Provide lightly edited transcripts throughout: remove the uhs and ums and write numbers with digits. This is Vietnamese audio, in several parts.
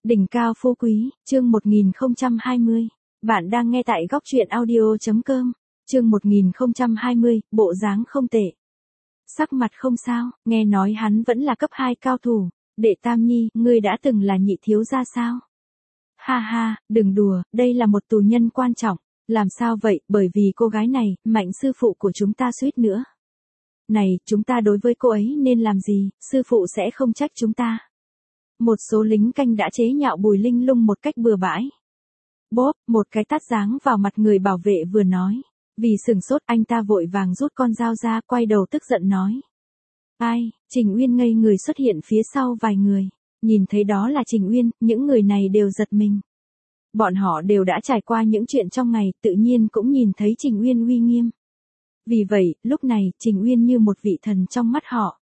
Đỉnh cao phú quý, chương 1020. Bạn đang nghe tại góc truyện audio.com. Chương 1020, bộ dáng không tệ. Sắc mặt không sao, nghe nói hắn vẫn là cấp 2 cao thủ. Đệ Tam Nhi, ngươi đã từng là nhị thiếu gia sao? Ha ha, đừng đùa, đây là một tù nhân quan trọng. Làm sao vậy, bởi vì cô gái này, Mạnh sư phụ của chúng ta suýt nữa. Này, chúng ta đối với cô ấy nên làm gì, sư phụ sẽ không trách chúng ta. Một số lính canh đã chế nhạo Bùi Linh Lung một cách bừa bãi. Bốp, một cái tát giáng vào mặt người bảo vệ vừa nói. Vì sửng sốt anh ta vội vàng rút con dao ra, quay đầu tức giận nói. Ai, Trình Uyên ngây người xuất hiện phía sau vài người. Nhìn thấy đó là Trình Uyên, những người này đều giật mình. Bọn họ đều đã trải qua những chuyện trong ngày, tự nhiên cũng nhìn thấy Trình Uyên uy nghiêm. Vì vậy, lúc này, Trình Uyên như một vị thần trong mắt họ.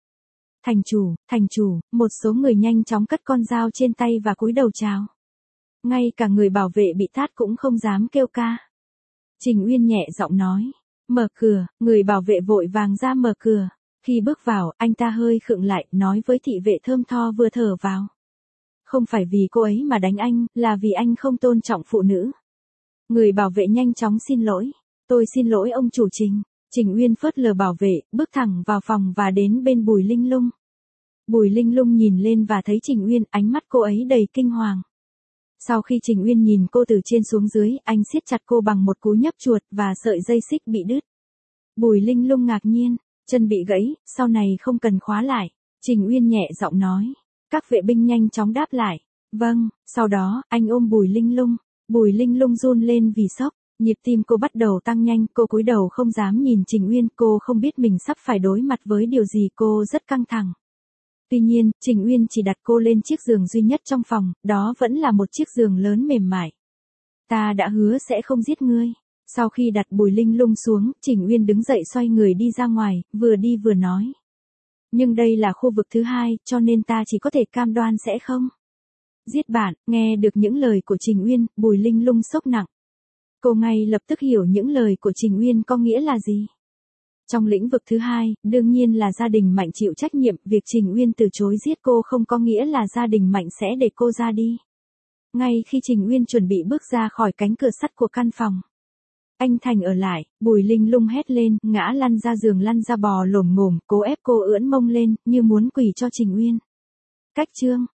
Thành chủ, một số người nhanh chóng cất con dao trên tay và cúi đầu chào. Ngay cả người bảo vệ bị tát cũng không dám kêu ca. Trình Uyên nhẹ giọng nói, mở cửa, người bảo vệ vội vàng ra mở cửa. Khi bước vào, anh ta hơi khựng lại, nói với thị vệ thơm tho vừa thở vào. Không phải vì cô ấy mà đánh anh, là vì anh không tôn trọng phụ nữ. Người bảo vệ nhanh chóng xin lỗi. Tôi xin lỗi ông chủ Trình. Trình Uyên phớt lờ bảo vệ, bước thẳng vào phòng và đến bên Bùi Linh Lung. Bùi Linh Lung nhìn lên và thấy Trình Uyên, ánh mắt cô ấy đầy kinh hoàng. Sau khi Trình Uyên nhìn cô từ trên xuống dưới, anh siết chặt cô bằng một cú nhấp chuột và sợi dây xích bị đứt. Bùi Linh Lung ngạc nhiên, chân bị gãy, sau này không cần khóa lại. Trình Uyên nhẹ giọng nói. Các vệ binh nhanh chóng đáp lại. Vâng, sau đó, anh ôm Bùi Linh Lung. Bùi Linh Lung run lên vì sốc. Nhịp tim cô bắt đầu tăng nhanh, cô cúi đầu không dám nhìn Trình Uyên, cô không biết mình sắp phải đối mặt với điều gì, cô rất căng thẳng. Tuy nhiên, Trình Uyên chỉ đặt cô lên chiếc giường duy nhất trong phòng, đó vẫn là một chiếc giường lớn mềm mại. Ta đã hứa sẽ không giết ngươi. Sau khi đặt Bùi Linh Lung xuống, Trình Uyên đứng dậy xoay người đi ra ngoài, vừa đi vừa nói. Nhưng đây là khu vực thứ 2, cho nên ta chỉ có thể cam đoan sẽ không giết bạn. Nghe được những lời của Trình Uyên, Bùi Linh Lung sốc nặng. Cô ngay lập tức hiểu những lời của Trình Uyên có nghĩa là gì. Trong lĩnh vực thứ 2, đương nhiên là gia đình Mạnh chịu trách nhiệm, việc Trình Uyên từ chối giết cô không có nghĩa là gia đình Mạnh sẽ để cô ra đi. Ngay khi Trình Uyên chuẩn bị bước ra khỏi cánh cửa sắt của căn phòng. Anh Thành ở lại, Bùi Linh Lung hét lên, ngã lăn ra giường, lăn ra bò lồm ngồm, cố ép cô ưỡn mông lên, như muốn quỳ cho Trình Uyên. Cách chương,